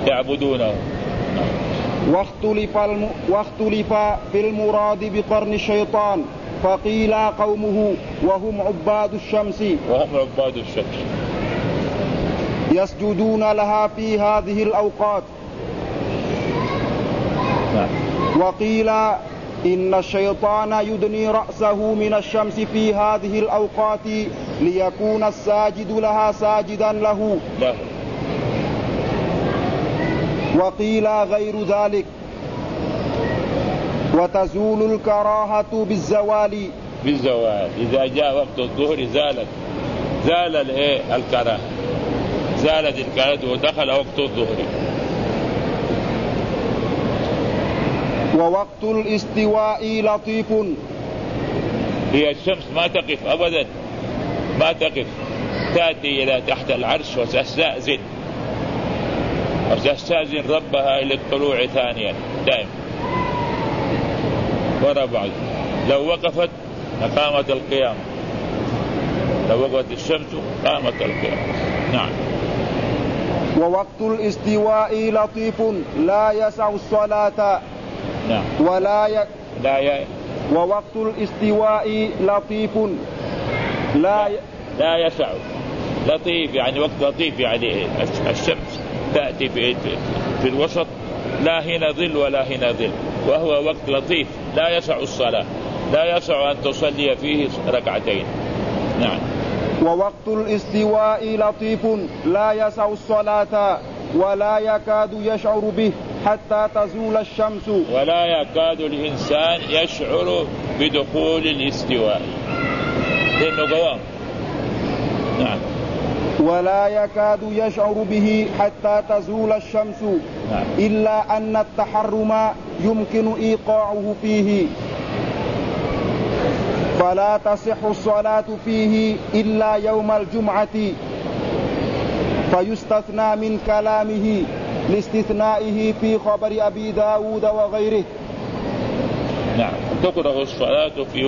يعبدونه. واختلف في المراد بقرن الشيطان، فقيل قومه وهم عباد الشمس يسجدون لها في هذه الأوقات. وقيل إن الشيطان يدني رأسه من الشمس في هذه الأوقات ليكون الساجد لها ساجدا له. وقيل غير ذلك. وتزول الكراهة بالزوال. إذا جاء وقت الظهر زال الكراهة، زالت الكراهة ودخل وقت الظهر. ووقت الاستواء لطيف. هي الشمس ما تقف أبدا، ما تقف، تأتي إلى تحت العرش وتستأذن ربها إلى الطلوع ثانيا دائما وراء بعض. لو وقفت قامت القيامة، لو وقفت الشمس قامت القيامة. نعم. ووقت الاستواء لطيف لا يسع الصلاة. نعم. ووقت الاستواء لطيف لا يسع. لطيف يعني وقت لطيف، يعني الشمس تأتي في الوسط، لا هنا ظل ولا هنا ظل، وهو وقت لطيف لا يسع الصلاة، لا يسع أن تصلي فيه ركعتين. نعم. ووقت الاستواء لطيف لا يسع الصلاة ولا يكاد يشعر به حتى تزول الشمس. ولا يكاد الإنسان يشعر بدخول الاستواء لأنه قوام. نعم. ولا يكاد يشعر به حتى تزول الشمس. نعم. إلا أن التحرم يمكن إيقاعه فيه، فلا تصح الصلاة فيه إلا يوم الجمعة، فيستثنى من كلامه لاستثنائه في خبر أبي داود وغيره. نعم. تكره الصلاة في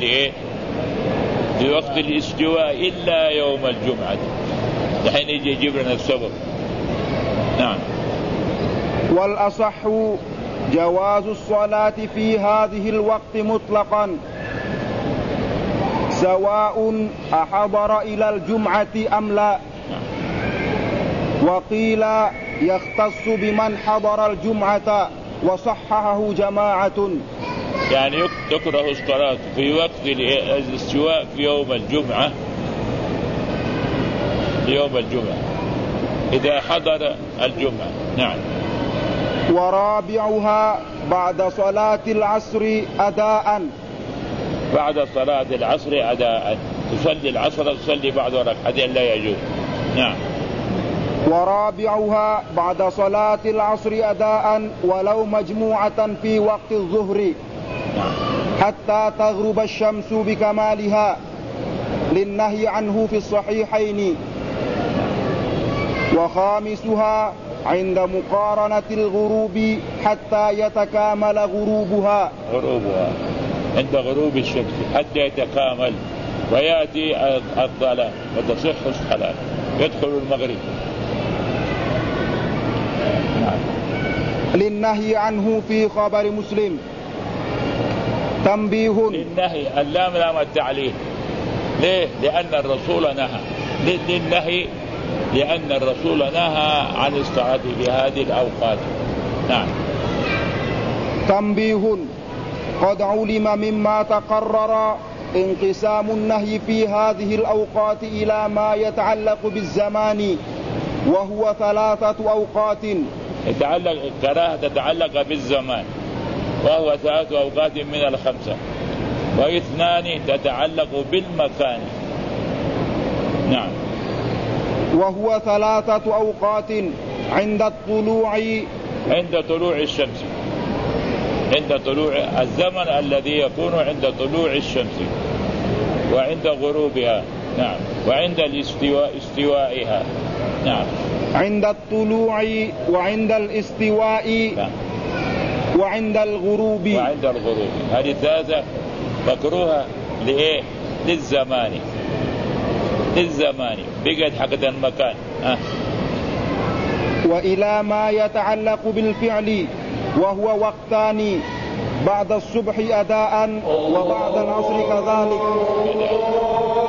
وقت الاستواء إلا يوم الجمعة، لحين يجي يجيب لنا السبب. نعم. والأصح جواز الصلاة في هذه الوقت مطلقا، سواء أحضر إلى الجمعة أم لا. وقيل يختص بمن حضر الجمعة وصححه جماعة. يعني تكره الصلاة في وقت الاستواء في يوم الجمعة، إذا حضر الجمعة. نعم. ورابعها بعد صلاة العصر أداء. بعد صلاة العصر أداء، تصلي العصر تصلي بعد ركعتين لا يجوز. نعم. ورابعها بعد صلاة العصر أداء ولو مجموعة في وقت الظهر. نعم. حتى تغرب الشمس بكمالها للنهي عنه في الصحيحين. وخامسها عند مقارنة الغروب حتى يتكامل غروبها عند غروب الشمس حتى يتكامل ويأتي الظلام وتصح الصلاة، يدخل المغرب. للنهي عنه في خبر مسلم. تنبيه. للنهي، اللام لام التعليل. ليه؟ لأن الرسول نهى. للنهي لأن الرسول نهى عن الصلاة في هذه الأوقات. نعم. تنبيه. قد علم مما تقرر انقسام النهي في هذه الأوقات إلى ما يتعلق بالزمان، وهو 3 أوقات. الكراهة تتعلق بالزمان، وهو 3 أوقات من 5، و2 تتعلق بالمكان. نعم. وهو 3 أوقات عند طلوع الشمس، عند طلوع الزمن الذي يكون عند طلوع الشمس، وعند غروبها. نعم. وعند استوائها. نعم. عند الطلوع وعند الاستواء. نعم. وعند الغروب. هذه 3 مكروهة لإيه؟ للزمان بقد حق المكان. وإلى ما يتعلق بالفعل، وهو وقتان: بعد الصبح أداء وبعد العصر كذلك.